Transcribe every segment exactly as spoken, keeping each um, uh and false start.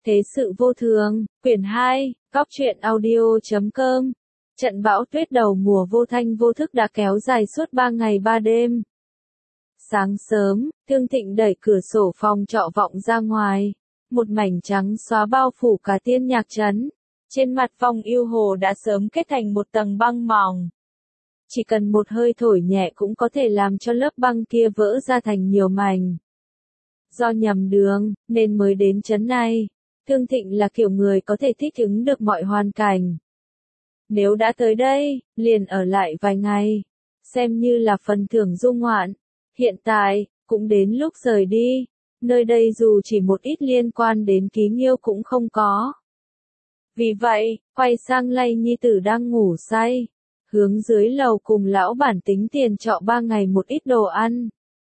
Thế sự vô thường, quyển hai, góc truyện audio chấm com. Trận bão tuyết đầu mùa vô thanh vô thức đã kéo dài suốt ba ngày ba đêm. Sáng sớm, Thương Thịnh đẩy cửa sổ phòng trọ vọng ra ngoài. Một mảnh trắng xóa bao phủ cả Tiên Nhạc trấn. Trên mặt phong yêu hồ đã sớm kết thành một tầng băng mỏng. Chỉ cần một hơi thổi nhẹ cũng có thể làm cho lớp băng kia vỡ ra thành nhiều mảnh. Do nhầm đường, nên mới đến trấn này. Thương Thịnh là kiểu người có thể thích ứng được mọi hoàn cảnh. Nếu đã tới đây, liền ở lại vài ngày. Xem như là phần thưởng du ngoạn. Hiện tại, cũng đến lúc rời đi. Nơi đây dù chỉ một ít liên quan đến Ký Nghiêu cũng không có. Vì vậy, quay sang lay nhi tử đang ngủ say. Hướng dưới lầu cùng lão bản tính tiền trọ ba ngày một ít đồ ăn.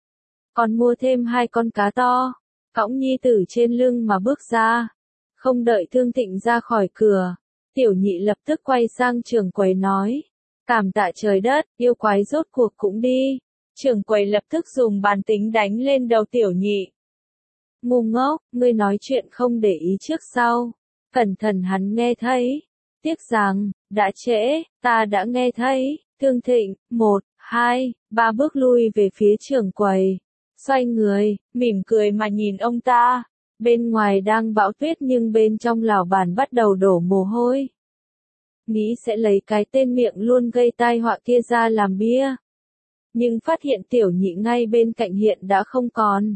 Còn mua thêm hai con cá to. Cõng nhi tử trên lưng mà bước ra. Không đợi Thương Thịnh ra khỏi cửa. Tiểu nhị lập tức quay sang trưởng quầy nói. Cảm tạ trời đất, yêu quái rốt cuộc cũng đi. Trưởng quầy lập tức dùng bàn tính đánh lên đầu tiểu nhị. Ngu ngốc, ngươi nói chuyện không để ý trước sau. Cẩn thận hắn nghe thấy. Tiếc rằng, đã trễ, ta đã nghe thấy. Thương Thịnh, một, hai, ba bước lui về phía trưởng quầy. Xoay người, mỉm cười mà nhìn ông ta. Bên ngoài đang bão tuyết nhưng bên trong lào bàn bắt đầu đổ mồ hôi. Nghĩ sẽ lấy cái tên miệng luôn gây tai họa kia ra làm bia. Nhưng phát hiện tiểu nhị ngay bên cạnh hiện đã không còn.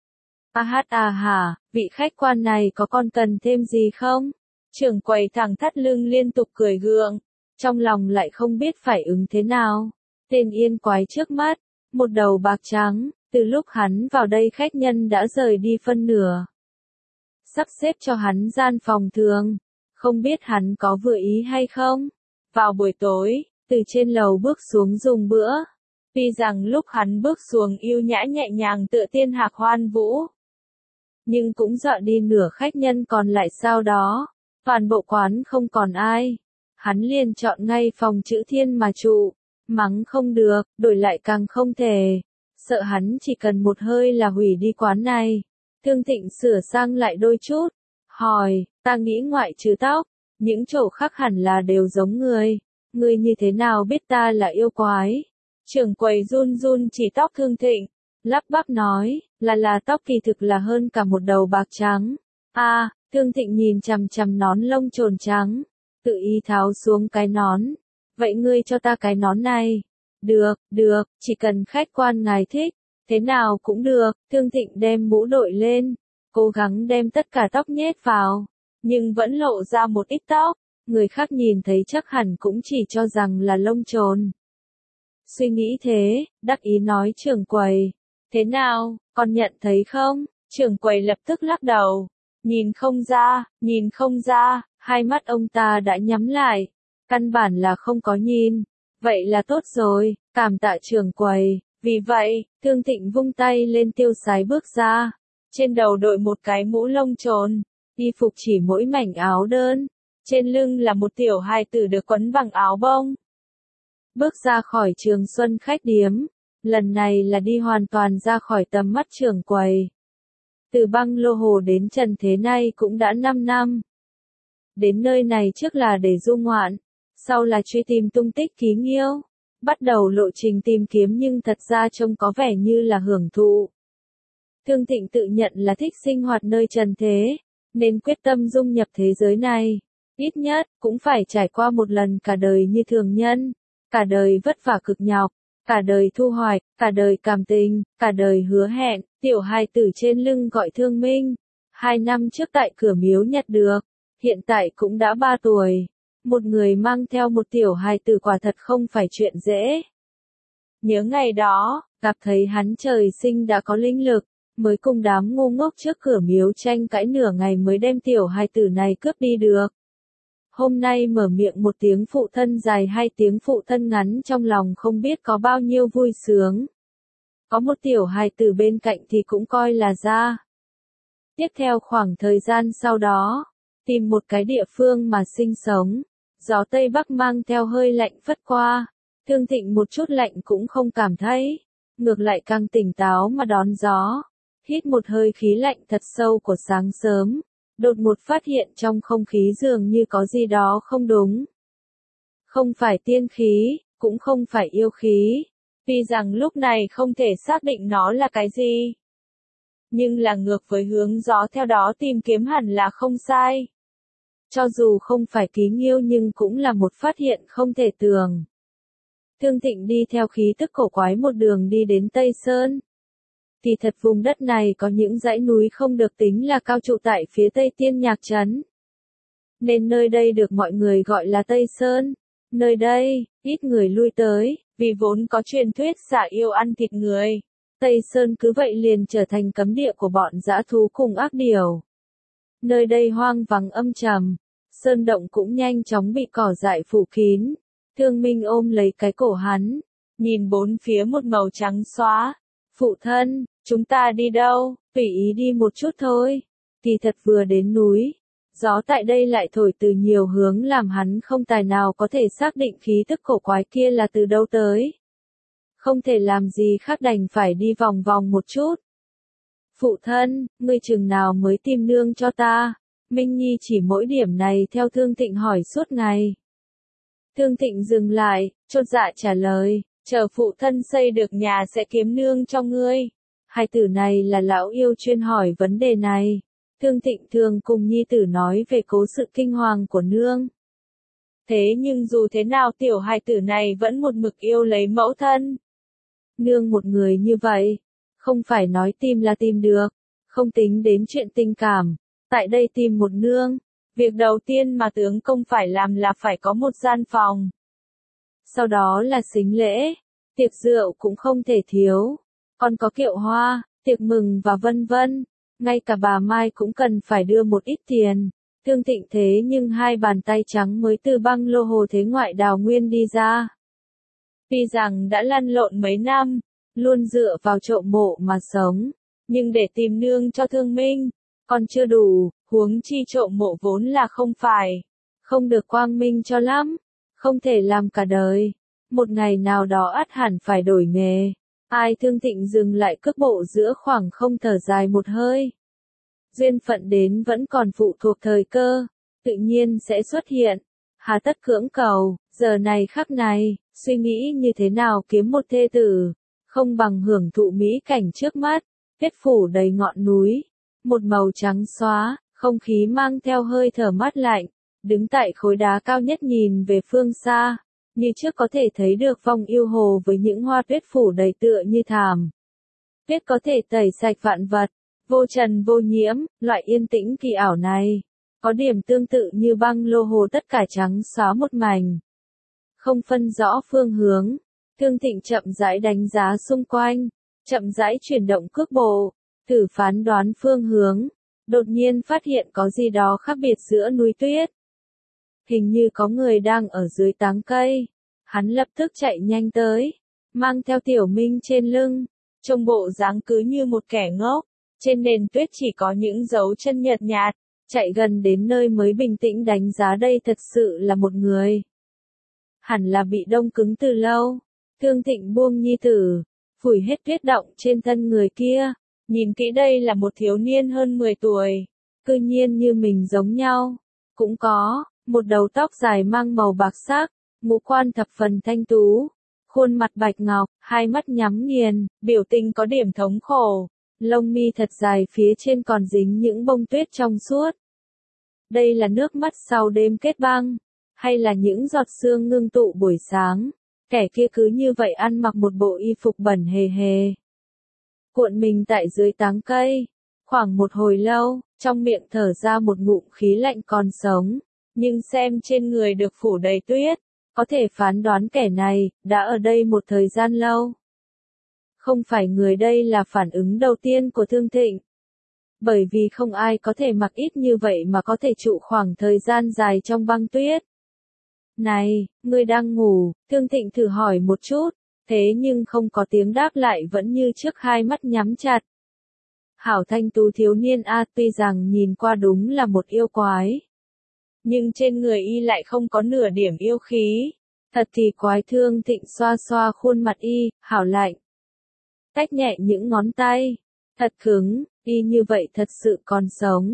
A hát à hả, vị khách quan này có còn cần thêm gì không? Trưởng quầy thẳng thắt lưng liên tục cười gượng. Trong lòng lại không biết phải ứng thế nào. Tên yên quái trước mắt, một đầu bạc trắng, từ lúc hắn vào đây khách nhân đã rời đi phân nửa. Sắp xếp cho hắn gian phòng thường. Không biết hắn có vừa ý hay không? Vào buổi tối, từ trên lầu bước xuống dùng bữa. Tuy rằng lúc hắn bước xuống yêu nhã nhẹ nhàng tựa tiên hạc hoan vũ. Nhưng cũng dọa đi nửa khách nhân còn lại sau đó. Toàn bộ quán không còn ai. Hắn liền chọn ngay phòng chữ thiên mà trụ. Mắng không được, đổi lại càng không thể. Sợ hắn chỉ cần một hơi là hủy đi quán này. Thương Thịnh sửa sang lại đôi chút. Hỏi, ta nghĩ ngoại trừ tóc, những chỗ khác hẳn là đều giống người. Ngươi như thế nào biết ta là yêu quái? Trưởng quầy run run chỉ tóc Thương Thịnh. Lắp bắp nói, là là tóc kỳ thực là hơn cả một đầu bạc trắng. À, Thương Thịnh nhìn chằm chằm nón lông trồn trắng. Tự ý tháo xuống cái nón. Vậy ngươi cho ta cái nón này. Được, được, chỉ cần khách quan ngài thích. Thế nào cũng được, Thương Thịnh đem mũ đội lên, cố gắng đem tất cả tóc nhét vào, nhưng vẫn lộ ra một ít tóc, người khác nhìn thấy chắc hẳn cũng chỉ cho rằng là lông trồn. Suy nghĩ thế, đắc ý nói trưởng quầy, thế nào, còn nhận thấy không? Trưởng quầy lập tức lắc đầu, nhìn không ra, nhìn không ra, hai mắt ông ta đã nhắm lại, căn bản là không có nhìn, vậy là tốt rồi, cảm tạ trưởng quầy. Vì vậy, Thương Thịnh vung tay lên tiêu sái bước ra. Trên đầu đội một cái mũ lông trồn. Y phục chỉ mỗi mảnh áo đơn. Trên lưng là một tiểu hài tử được quấn bằng áo bông. Bước ra khỏi Trường Xuân khách điếm. Lần này là đi hoàn toàn ra khỏi tầm mắt trưởng quầy. Từ Băng Lô Hồ đến Trần Thế này cũng đã năm năm. Đến nơi này trước là để du ngoạn. Sau là truy tìm tung tích Ký Nghiêu. Bắt đầu lộ trình tìm kiếm nhưng thật ra trông có vẻ như là hưởng thụ. Thương Thịnh tự nhận là thích sinh hoạt nơi trần thế, nên quyết tâm dung nhập thế giới này. Ít nhất, cũng phải trải qua một lần cả đời như thường nhân. Cả đời vất vả cực nhọc, cả đời thu hoạch, cả đời cảm tình, cả đời hứa hẹn. Tiểu hài tử trên lưng gọi Thương Minh. Hai năm trước tại cửa miếu nhặt được, hiện tại cũng đã ba tuổi. Một người mang theo một tiểu hài tử quả thật không phải chuyện dễ. Nhớ ngày đó, gặp thấy hắn trời sinh đã có linh lực, mới cùng đám ngu ngốc trước cửa miếu tranh cãi nửa ngày mới đem tiểu hài tử này cướp đi được. Hôm nay mở miệng một tiếng phụ thân dài hai tiếng phụ thân ngắn trong lòng không biết có bao nhiêu vui sướng. Có một tiểu hài tử bên cạnh thì cũng coi là ra. Tiếp theo khoảng thời gian sau đó, tìm một cái địa phương mà sinh sống. Gió Tây Bắc mang theo hơi lạnh phất qua, Thương Thịnh một chút lạnh cũng không cảm thấy, ngược lại càng tỉnh táo mà đón gió, hít một hơi khí lạnh thật sâu của sáng sớm, đột ngột phát hiện trong không khí dường như có gì đó không đúng. Không phải tiên khí, cũng không phải yêu khí. Tuy rằng lúc này không thể xác định nó là cái gì. Nhưng là ngược với hướng gió theo đó tìm kiếm hẳn là không sai. Cho dù không phải ký nghiêu nhưng cũng là một phát hiện không thể tưởng. Thương Thịnh đi theo khí tức cổ quái một đường đi đến Tây Sơn. Thì thật vùng đất này có những dãy núi không được tính là cao trụ tại phía Tây Tiên Nhạc Trấn. Nên nơi đây được mọi người gọi là Tây Sơn. Nơi đây, ít người lui tới, vì vốn có truyền thuyết xả yêu ăn thịt người. Tây Sơn cứ vậy liền trở thành cấm địa của bọn dã thú cùng ác điểu. Nơi đây hoang vắng âm trầm, sơn động cũng nhanh chóng bị cỏ dại phủ kín. Thương Minh ôm lấy cái cổ hắn, nhìn bốn phía một màu trắng xóa. Phụ thân, chúng ta đi đâu? Tùy ý đi một chút thôi. Thì thật vừa đến núi. Gió tại đây lại thổi từ nhiều hướng làm hắn không tài nào có thể xác định khí tức cổ quái kia là từ đâu tới. Không thể làm gì khác đành phải đi vòng vòng một chút. Phụ thân, ngươi chừng nào mới tìm nương cho ta? Minh Nhi chỉ mỗi điểm này theo Thương Thịnh hỏi suốt ngày. Thương Thịnh dừng lại, chột dạ trả lời, chờ phụ thân xây được nhà sẽ kiếm nương cho ngươi. Hai tử này là lão yêu chuyên hỏi vấn đề này. Thương Thịnh thường cùng nhi tử nói về cố sự kinh hoàng của nương. Thế nhưng dù thế nào tiểu hài tử này vẫn một mực yêu lấy mẫu thân. Nương một người như vậy, không phải nói tìm là tìm được, không tính đến chuyện tình cảm. Tại đây tìm một nương, việc đầu tiên mà tướng công phải làm là phải có một gian phòng. Sau đó là sính lễ, tiệc rượu cũng không thể thiếu, còn có kiệu hoa, tiệc mừng và vân vân. Ngay cả bà Mai cũng cần phải đưa một ít tiền. Thương Thịnh thế nhưng hai bàn tay trắng mới từ băng lô hồ thế ngoại đào nguyên đi ra. Tuy rằng đã lăn lộn mấy năm, luôn dựa vào trộm mộ mà sống, nhưng để tìm nương cho Thương Minh, còn chưa đủ, huống chi trộm mộ vốn là không phải, không được quang minh cho lắm, không thể làm cả đời. Một ngày nào đó ắt hẳn phải đổi nghề. Ai Thương Thịnh dừng lại cước bộ giữa khoảng không thở dài một hơi. Duyên phận đến vẫn còn phụ thuộc thời cơ, tự nhiên sẽ xuất hiện. Hà tất cưỡng cầu, giờ này khắc này, suy nghĩ như thế nào kiếm một thê tử, không bằng hưởng thụ mỹ cảnh trước mắt, tuyết phủ đầy ngọn núi, một màu trắng xóa, không khí mang theo hơi thở mát lạnh, đứng tại khối đá cao nhất nhìn về phương xa. Như trước có thể thấy được vòng yêu hồ với những hoa tuyết phủ đầy tựa như thảm. Tuyết có thể tẩy sạch vạn vật, vô trần vô nhiễm, loại yên tĩnh kỳ ảo này. Có điểm tương tự như băng lô hồ tất cả trắng xóa một mảnh. Không phân rõ phương hướng, Thương Thịnh chậm rãi đánh giá xung quanh, chậm rãi chuyển động cước bộ, thử phán đoán phương hướng. Đột nhiên phát hiện có gì đó khác biệt giữa núi tuyết. Hình như có người đang ở dưới tán cây. Hắn lập tức chạy nhanh tới, mang theo Tiểu Minh trên lưng, trông bộ dáng cứ như một kẻ ngốc. Trên nền tuyết chỉ có những dấu chân nhợt nhạt, chạy gần đến nơi mới bình tĩnh đánh giá đây thật sự là một người. Hẳn là bị đông cứng từ lâu. Thương Thịnh buông nhi tử, phủi hết tuyết động trên thân người kia. Nhìn kỹ đây là một thiếu niên hơn mười tuổi, cư nhiên như mình giống nhau. Cũng có một đầu tóc dài mang màu bạc sắc, ngũ quan thập phần thanh tú, khuôn mặt bạch ngọc, hai mắt nhắm nghiền, biểu tình có điểm thống khổ, lông mi thật dài phía trên còn dính những bông tuyết trong suốt. Đây là nước mắt sau đêm kết băng, hay là những giọt sương ngưng tụ buổi sáng? Kẻ kia cứ như vậy ăn mặc một bộ y phục bẩn hề hề, cuộn mình tại dưới tán cây, khoảng một hồi lâu, trong miệng thở ra một ngụm khí lạnh còn sống, nhưng xem trên người được phủ đầy tuyết, có thể phán đoán kẻ này đã ở đây một thời gian lâu. Không phải người đây là phản ứng đầu tiên của Thương Thịnh, bởi vì không ai có thể mặc ít như vậy mà có thể trụ khoảng thời gian dài trong băng tuyết. Này, ngươi đang ngủ? Thương Thịnh thử hỏi một chút, thế nhưng không có tiếng đáp lại, vẫn như trước hai mắt nhắm chặt. Hảo thanh tú thiếu niên a, tuy rằng nhìn qua đúng là một yêu quái, nhưng trên người y lại không có nửa điểm yêu khí. Thật kỳ quái. Thương Thịnh xoa xoa khuôn mặt y, hảo lạnh. Tách nhẹ những ngón tay, thật cứng, y như vậy thật sự còn sống.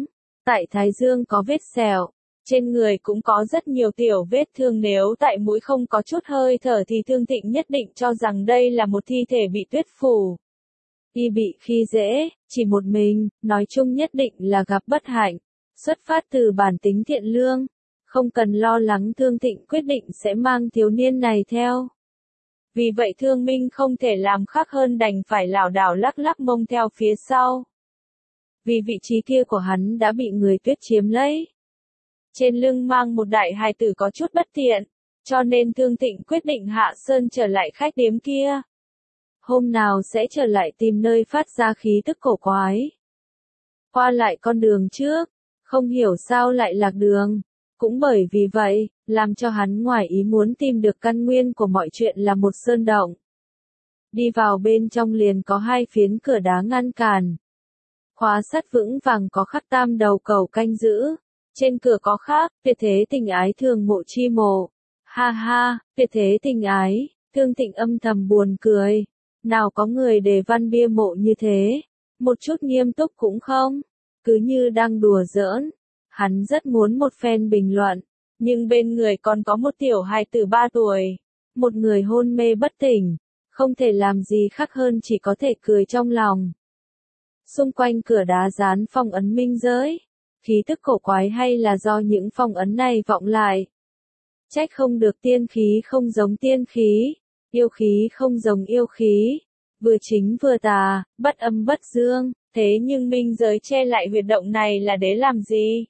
Tại thái dương có vết sẹo, trên người cũng có rất nhiều tiểu vết thương, nếu tại mũi không có chút hơi thở thì Thương Thịnh nhất định cho rằng đây là một thi thể bị tuyết phủ. Y bị khi dễ, chỉ một mình, nói chung nhất định là gặp bất hạnh. Xuất phát từ bản tính thiện lương, không cần lo lắng, Thương Thịnh quyết định sẽ mang thiếu niên này theo. Vì vậy Thương Minh không thể làm khác hơn đành phải lảo đảo lắc lắc mông theo phía sau. Vì vị trí kia của hắn đã bị người tuyết chiếm lấy. Trên lưng mang một đại hài tử có chút bất tiện, cho nên Thương Thịnh quyết định hạ sơn trở lại khách điếm kia. Hôm nào sẽ trở lại tìm nơi phát ra khí tức cổ quái. Qua lại con đường trước, không hiểu sao lại lạc đường. Cũng bởi vì vậy, làm cho hắn ngoài ý muốn tìm được căn nguyên của mọi chuyện là một sơn động. Đi vào bên trong liền có hai phiến cửa đá ngăn cản. Khóa sắt vững vàng, có khắc tam đầu cầu canh giữ. Trên cửa có khắc, tuyệt thế tình ái thường mộ chi mộ. Ha ha, tuyệt thế tình ái, Thương Thịnh âm thầm buồn cười. Nào có người đề văn bia mộ như thế, một chút nghiêm túc cũng không, cứ như đang đùa giỡn. Hắn rất muốn một phen bình luận, nhưng bên người còn có một tiểu hài tử ba tuổi, một người hôn mê bất tỉnh, không thể làm gì khác hơn chỉ có thể cười trong lòng. Xung quanh cửa đá dán phong ấn minh giới, khí tức cổ quái hay là do những phong ấn này vọng lại. Trách không được tiên khí không giống tiên khí, yêu khí không giống yêu khí, vừa chính vừa tà, bất âm bất dương, thế nhưng minh giới che lại huyệt động này là để làm gì?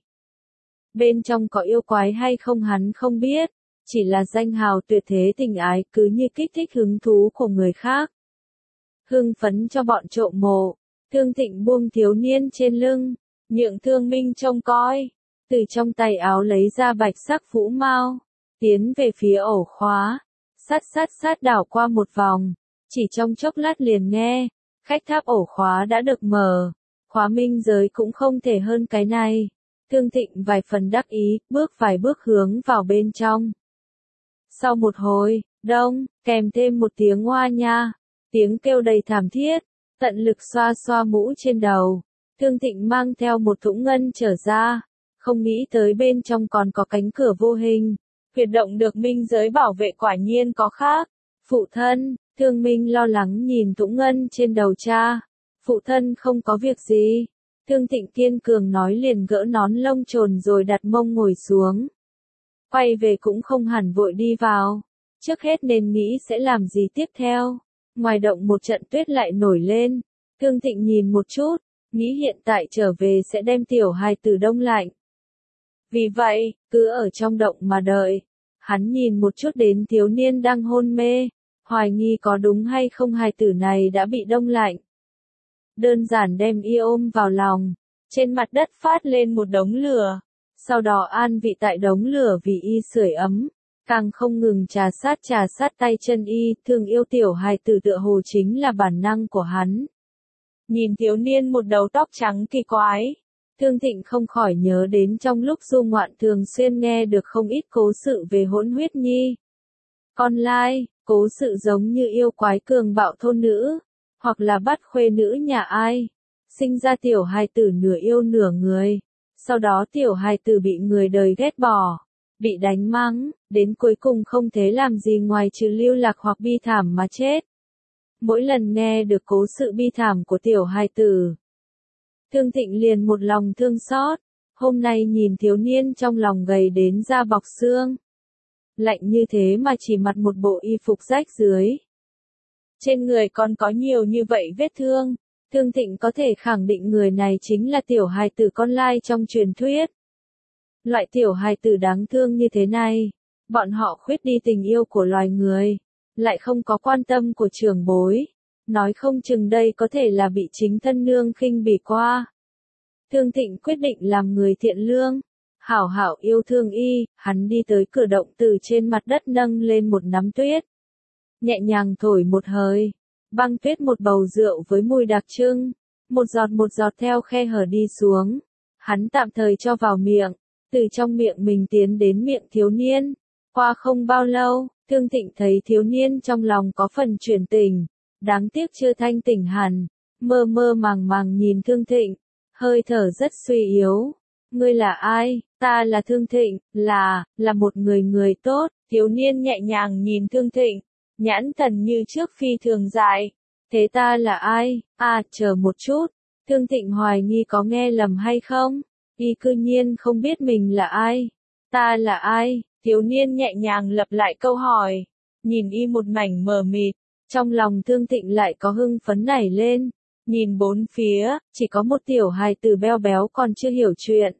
Bên trong có yêu quái hay không hắn không biết, chỉ là danh hào tuyệt thế tình ái cứ như kích thích hứng thú của người khác. Hưng phấn cho bọn trộm mộ, Thương Thịnh buông thiếu niên trên lưng, nhượng Thương Minh trông coi, từ trong tay áo lấy ra bạch sắc phũ mao, tiến về phía ổ khóa, sát sát sát đảo qua một vòng, chỉ trong chốc lát liền nghe, khách tháp ổ khóa đã được mở, khóa minh giới cũng không thể hơn cái này. Thương Thịnh vài phần đắc ý, bước vài bước hướng vào bên trong. Sau một hồi, đông, kèm thêm một tiếng oa nha, tiếng kêu đầy thảm thiết, tận lực xoa xoa mũ trên đầu. Thương Thịnh mang theo một thũng ngân trở ra, không nghĩ tới bên trong còn có cánh cửa vô hình. Huyệt động được minh giới bảo vệ quả nhiên có khác. Phụ thân, Thương Minh lo lắng nhìn thũng ngân trên đầu cha. Phụ thân không có việc gì. Thương Thịnh kiên cường nói, liền gỡ nón lông trồn rồi đặt mông ngồi xuống. Quay về cũng không hẳn vội đi vào. Trước hết nên nghĩ sẽ làm gì tiếp theo. Ngoài động một trận tuyết lại nổi lên. Thương Thịnh nhìn một chút, nghĩ hiện tại trở về sẽ đem tiểu hài tử đông lạnh. Vì vậy, cứ ở trong động mà đợi. Hắn nhìn một chút đến thiếu niên đang hôn mê, hoài nghi có đúng hay không hài tử này đã bị đông lạnh. Đơn giản đem y ôm vào lòng, trên mặt đất phát lên một đống lửa, sau đó an vị tại đống lửa vì y sưởi ấm, càng không ngừng trà sát trà sát tay chân y, thương yêu tiểu hài tử tựa hồ chính là bản năng của hắn. Nhìn thiếu niên một đầu tóc trắng kỳ quái, Thương Thịnh không khỏi nhớ đến trong lúc du ngoạn thường xuyên nghe được không ít cố sự về hỗn huyết nhi. Con lai, cố sự giống như yêu quái cường bạo thôn nữ, hoặc là bắt khuê nữ nhà ai, sinh ra tiểu hài tử nửa yêu nửa người, sau đó tiểu hài tử bị người đời ghét bỏ, bị đánh mắng, đến cuối cùng không thể làm gì ngoài trừ lưu lạc hoặc bi thảm mà chết. Mỗi lần nghe được cố sự bi thảm của tiểu hài tử, Thương Thịnh liền một lòng thương xót, hôm nay nhìn thiếu niên trong lòng gầy đến da bọc xương. Lạnh như thế mà chỉ mặc một bộ y phục rách rưới. Trên người còn có nhiều như vậy vết thương, Thương Thịnh có thể khẳng định người này chính là tiểu hài tử con lai trong truyền thuyết. Loại tiểu hài tử đáng thương như thế này, bọn họ khuyết đi tình yêu của loài người, lại không có quan tâm của trưởng bối. Nói không chừng đây có thể là bị chính thân nương khinh bỉ qua. Thương Thịnh quyết định làm người thiện lương, hảo hảo yêu thương y, hắn đi tới cửa động, từ trên mặt đất nâng lên một nắm tuyết. Nhẹ nhàng thổi một hơi, băng tuyết một bầu rượu với mùi đặc trưng, một giọt một giọt theo khe hở đi xuống. Hắn tạm thời cho vào miệng, từ trong miệng mình tiến đến miệng thiếu niên. Qua không bao lâu, Thương Thịnh thấy thiếu niên trong lòng có phần chuyển tình. Đáng tiếc chưa thanh tỉnh hẳn, mơ mơ màng màng nhìn Thương Thịnh, hơi thở rất suy yếu. ngươi là ai? Ta là Thương Thịnh, là, là một người người tốt. Thiếu niên nhẹ nhàng nhìn Thương Thịnh, nhãn thần như trước phi thường dài. Thế ta là ai? À, chờ một chút. Thương Thịnh hoài nghi có nghe lầm hay không? Y cư nhiên không biết mình là ai. Ta là ai? Thiếu niên nhẹ nhàng lặp lại câu hỏi. Nhìn Y một mảnh mờ mịt. Trong lòng Thương Thịnh lại có hưng phấn nảy lên. Nhìn bốn phía, chỉ có một tiểu hài tử béo béo còn chưa hiểu chuyện.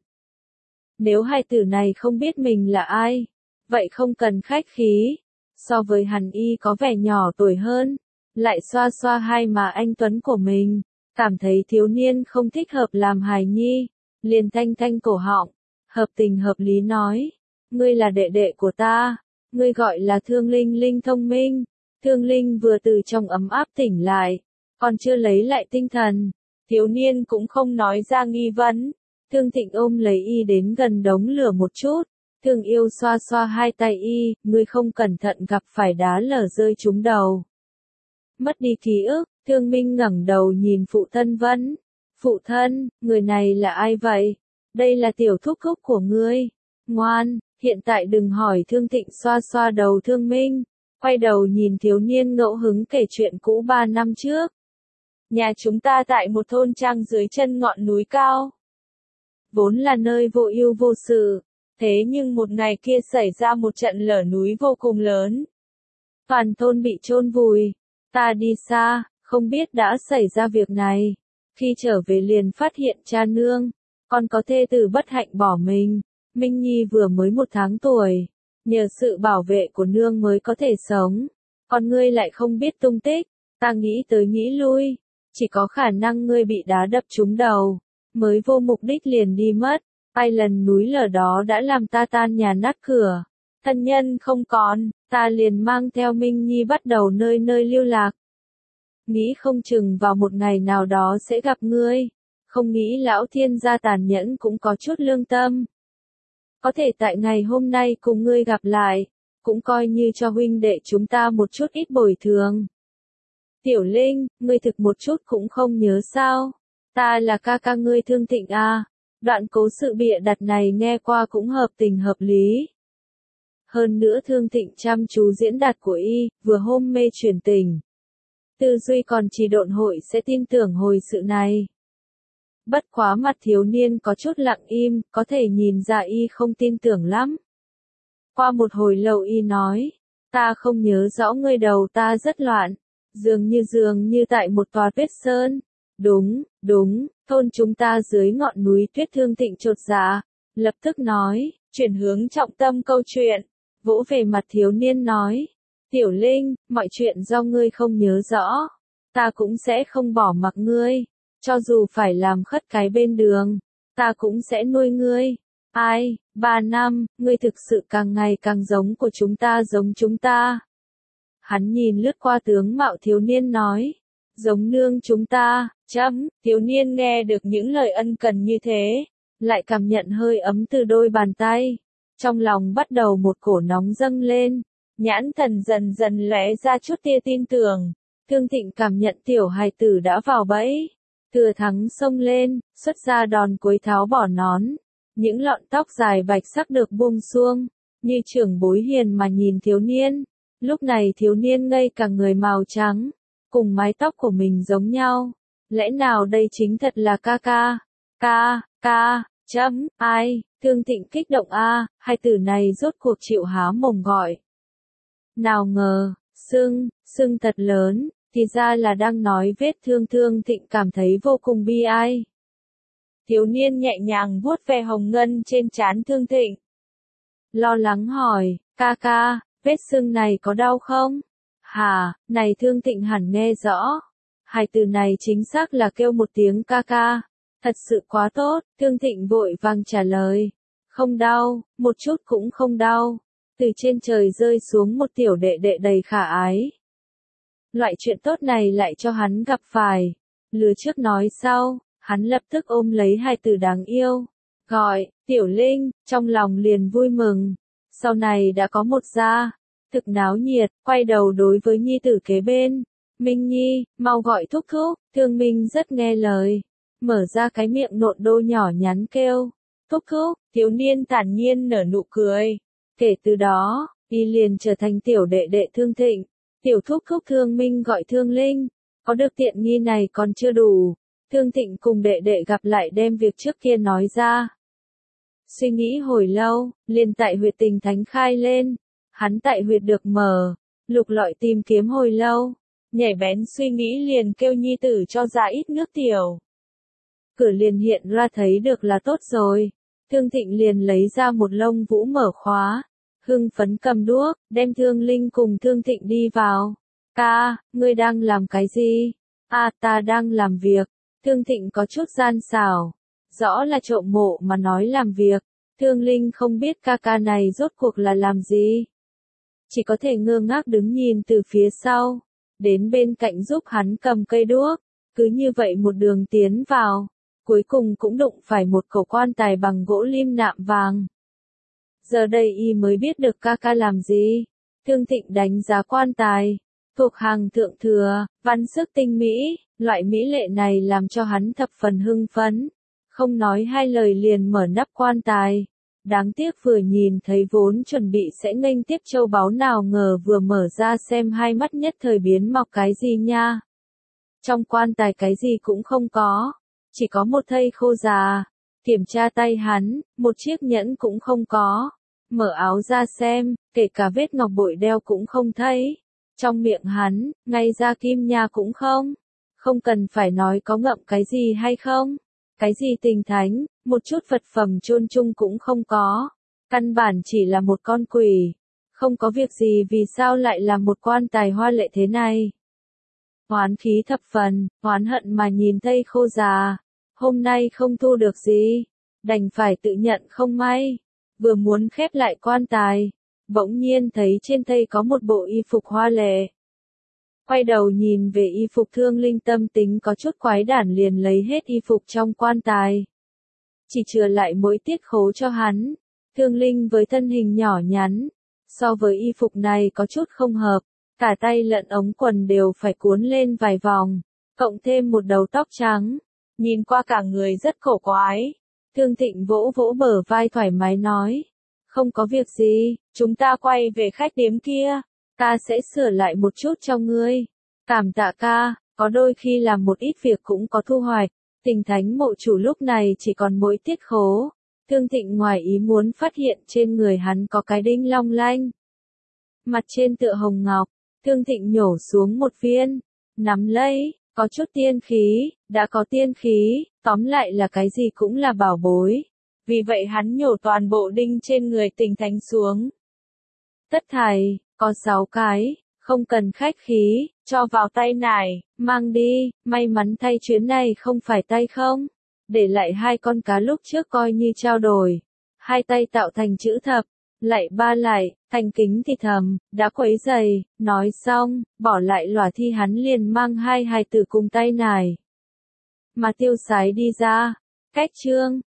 Nếu hài tử này không biết mình là ai, vậy không cần khách khí. So với hắn Y có vẻ nhỏ tuổi hơn, lại xoa xoa hai má anh tuấn của mình, cảm thấy thiếu niên không thích hợp làm hài nhi, liền thanh thanh cổ họng, hợp tình hợp lý nói, ngươi là đệ đệ của ta, ngươi gọi là Thương Linh Linh thông minh. Thương Linh vừa từ trong ấm áp tỉnh lại, còn chưa lấy lại tinh thần, thiếu niên cũng không nói ra nghi vấn. Thương Thịnh ôm lấy Y đến gần đống lửa một chút, thương yêu xoa xoa hai tay Y, ngươi không cẩn thận gặp phải đá lở rơi trúng đầu. Mất đi ký ức, Thương Minh ngẩng đầu nhìn phụ thân vấn. Phụ thân, người này là ai vậy? Đây là tiểu thúc thúc của ngươi. Ngoan, hiện tại đừng hỏi. Thương Thịnh xoa xoa đầu Thương Minh, quay đầu nhìn thiếu niên ngẫu hứng kể chuyện cũ ba năm trước. Nhà chúng ta tại một thôn trang dưới chân ngọn núi cao. Vốn là nơi vô ưu vô sự, thế nhưng một ngày kia xảy ra một trận lở núi vô cùng lớn. Toàn thôn bị chôn vùi. Ta đi xa, không biết đã xảy ra việc này. Khi trở về liền phát hiện cha nương, còn có thê tử bất hạnh bỏ mình. Minh Nhi vừa mới một tháng tuổi, nhờ sự bảo vệ của nương mới có thể sống. Còn ngươi lại không biết tung tích, ta nghĩ tới nghĩ lui, chỉ có khả năng ngươi bị đá đập trúng đầu, mới vô mục đích liền đi mất. Ai lần núi lở đó đã làm ta tan nhà nát cửa, thân nhân không còn, ta liền mang theo Minh Nhi bắt đầu nơi nơi lưu lạc. Nghĩ không chừng vào một ngày nào đó sẽ gặp ngươi, không nghĩ lão thiên gia tàn nhẫn cũng có chút lương tâm. Có thể tại ngày hôm nay cùng ngươi gặp lại, cũng coi như cho huynh đệ chúng ta một chút ít bồi thường. Tiểu Linh, ngươi thực một chút cũng không nhớ sao? Ta là ca ca ngươi Thương Thịnh à? Đoạn cố sự bịa đặt này nghe qua cũng hợp tình hợp lý. Hơn nữa Thương Thịnh chăm chú diễn đạt của Y, vừa hôn mê truyền tình. Tư duy còn chỉ độn hội sẽ tin tưởng hồi sự này. Bất quá mặt thiếu niên có chút lặng im, có thể nhìn ra Y không tin tưởng lắm. Qua một hồi lâu Y nói, ta không nhớ rõ ngươi đầu ta rất loạn, dường như dường như tại một tòa tuyết sơn. Đúng, đúng, thôn chúng ta dưới ngọn núi tuyết. Thương Thịnh chột dạ, lập tức nói, chuyển hướng trọng tâm câu chuyện, vỗ về mặt thiếu niên nói, Tiểu Linh, mọi chuyện do ngươi không nhớ rõ, ta cũng sẽ không bỏ mặc ngươi, cho dù phải làm khất cái bên đường, ta cũng sẽ nuôi ngươi. Ai, ba năm, ngươi thực sự càng ngày càng giống của chúng ta giống chúng ta. Hắn nhìn lướt qua tướng mạo thiếu niên nói, giống nương chúng ta. Chấm, thiếu niên nghe được những lời ân cần như thế, lại cảm nhận hơi ấm từ đôi bàn tay. Trong lòng bắt đầu một cổ nóng dâng lên, nhãn thần dần dần lóe ra chút tia tin tưởng. Thương Thịnh cảm nhận tiểu hài tử đã vào bẫy. Thừa thắng xông lên, xuất ra đòn cuối tháo bỏ nón. Những lọn tóc dài bạch sắc được buông xuông, như trưởng bối hiền mà nhìn thiếu niên. Lúc này thiếu niên ngây cả người màu trắng, cùng mái tóc của mình giống nhau. Lẽ nào đây chính thật là ca ca? Ca, ca, chấm, ai? Thương Thịnh kích động a, hai từ này rốt cuộc chịu há mồm gọi. Nào ngờ, sưng, sưng thật lớn, thì ra là đang nói vết thương. Thương Thịnh cảm thấy vô cùng bi ai. Thiếu niên nhẹ nhàng vuốt ve hồng ngân trên trán Thương Thịnh. Lo lắng hỏi, ca ca, vết sưng này có đau không? Hà, này Thương Thịnh hẳn nghe rõ. Hai từ này chính xác là kêu một tiếng ca ca. Thật sự quá tốt, Thương Thịnh vội vàng trả lời. Không đau, một chút cũng không đau. Từ trên trời rơi xuống một tiểu đệ đệ đầy khả ái. Loại chuyện tốt này lại cho hắn gặp phải. Lừa trước nói sau, hắn lập tức ôm lấy hai từ đáng yêu. Gọi, Tiểu Linh, trong lòng liền vui mừng. Sau này đã có một gia, thực náo nhiệt, quay đầu đối với nhi tử kế bên. Minh Nhi, mau gọi thúc thúc. Thương Minh rất nghe lời, mở ra cái miệng nộn đô nhỏ nhắn kêu, Thúc thúc, thiếu niên thản nhiên nở nụ cười. Kể từ đó, y liền trở thành tiểu đệ đệ Thương Thịnh. Tiểu thúc thúc Thương Minh gọi Thương Linh. Có được tiện nghi này còn chưa đủ. Thương Thịnh cùng đệ đệ gặp lại đem việc trước kia nói ra. Suy nghĩ hồi lâu, liền tại huyệt Tình Thánh khai lên. Hắn tại huyệt được mở, lục lọi tìm kiếm hồi lâu. Nhảy bén suy nghĩ liền kêu nhi tử cho ra ít nước tiểu. Cửa liền hiện ra thấy được là tốt rồi. Thương Thịnh liền lấy ra một lông vũ mở khóa. Hưng phấn cầm đuốc, đem Thương Linh cùng Thương Thịnh đi vào. Ca, ngươi đang làm cái gì? À, ta đang làm việc. Thương Thịnh có chút gian xảo. Rõ là trộm mộ mà nói làm việc. Thương Linh không biết ca ca này rốt cuộc là làm gì. Chỉ có thể ngơ ngác đứng nhìn từ phía sau. Đến bên cạnh giúp hắn cầm cây đuốc. Cứ như vậy một đường tiến vào. Cuối cùng cũng đụng phải một cổ quan tài bằng gỗ lim nạm vàng. Giờ đây y mới biết được ca ca làm gì. Thương Thịnh đánh giá quan tài. Thuộc hàng thượng thừa, văn sức tinh mỹ, loại mỹ lệ này làm cho hắn thập phần hưng phấn. Không nói hai lời liền mở nắp quan tài. Đáng tiếc vừa nhìn thấy vốn chuẩn bị sẽ nghênh tiếp châu báu nào ngờ vừa mở ra xem hai mắt nhất thời biến mọc cái gì nha. Trong quan tài cái gì cũng không có. Chỉ có một thây khô già. Kiểm tra tay hắn, một chiếc nhẫn cũng không có. Mở áo ra xem, kể cả vết ngọc bội đeo cũng không thấy. Trong miệng hắn, ngay ra kim nha cũng không. Không cần phải nói có ngậm cái gì hay không. Cái gì Tình Thánh, một chút vật phẩm chôn chung cũng không có. Căn bản chỉ là một con quỷ. Không có việc gì vì sao lại là một quan tài hoa lệ thế này. Hoán khí thập phần, hoán hận mà nhìn thây khô già. Hôm nay không thu được gì. Đành phải tự nhận không may. Vừa muốn khép lại quan tài. Bỗng nhiên thấy trên thây có một bộ y phục hoa lệ. Quay đầu nhìn về y phục Thương Linh tâm tính có chút quái đản liền lấy hết y phục trong quan tài. Chỉ chừa lại mỗi tiết khố cho hắn. Thương Linh với thân hình nhỏ nhắn. So với y phục này có chút không hợp. Cả tay lẫn ống quần đều phải cuốn lên vài vòng. Cộng thêm một đầu tóc trắng. Nhìn qua cả người rất cổ quái. Thương Thịnh vỗ vỗ bờ vai thoải mái nói. Không có việc gì, chúng ta quay về khách điếm kia. Ta sẽ sửa lại một chút cho ngươi. Cảm tạ ca, có đôi khi làm một ít việc cũng có thu hoạch. Tình Thánh mộ chủ lúc này chỉ còn mỗi tiết khố. Thương Thịnh ngoài ý muốn phát hiện trên người hắn có cái đinh long lanh. Mặt trên tựa hồng ngọc, Thương Thịnh nhổ xuống một viên. Nắm lấy, có chút tiên khí, đã có tiên khí, tóm lại là cái gì cũng là bảo bối. Vì vậy hắn nhổ toàn bộ đinh trên người Tình Thánh xuống. Tất thảy, có sáu cái, không cần khách khí, cho vào tay nải, mang đi, may mắn thay chuyến này không phải tay không. Để lại hai con cá lúc trước coi như trao đổi. Hai tay tạo thành chữ thập, lại ba lại, thành kính thì thầm, đã quấy giày, nói xong, bỏ lại lòa thi hắn liền mang hai hài tử cùng tay nải. Mà tiêu sái đi ra, cách chương.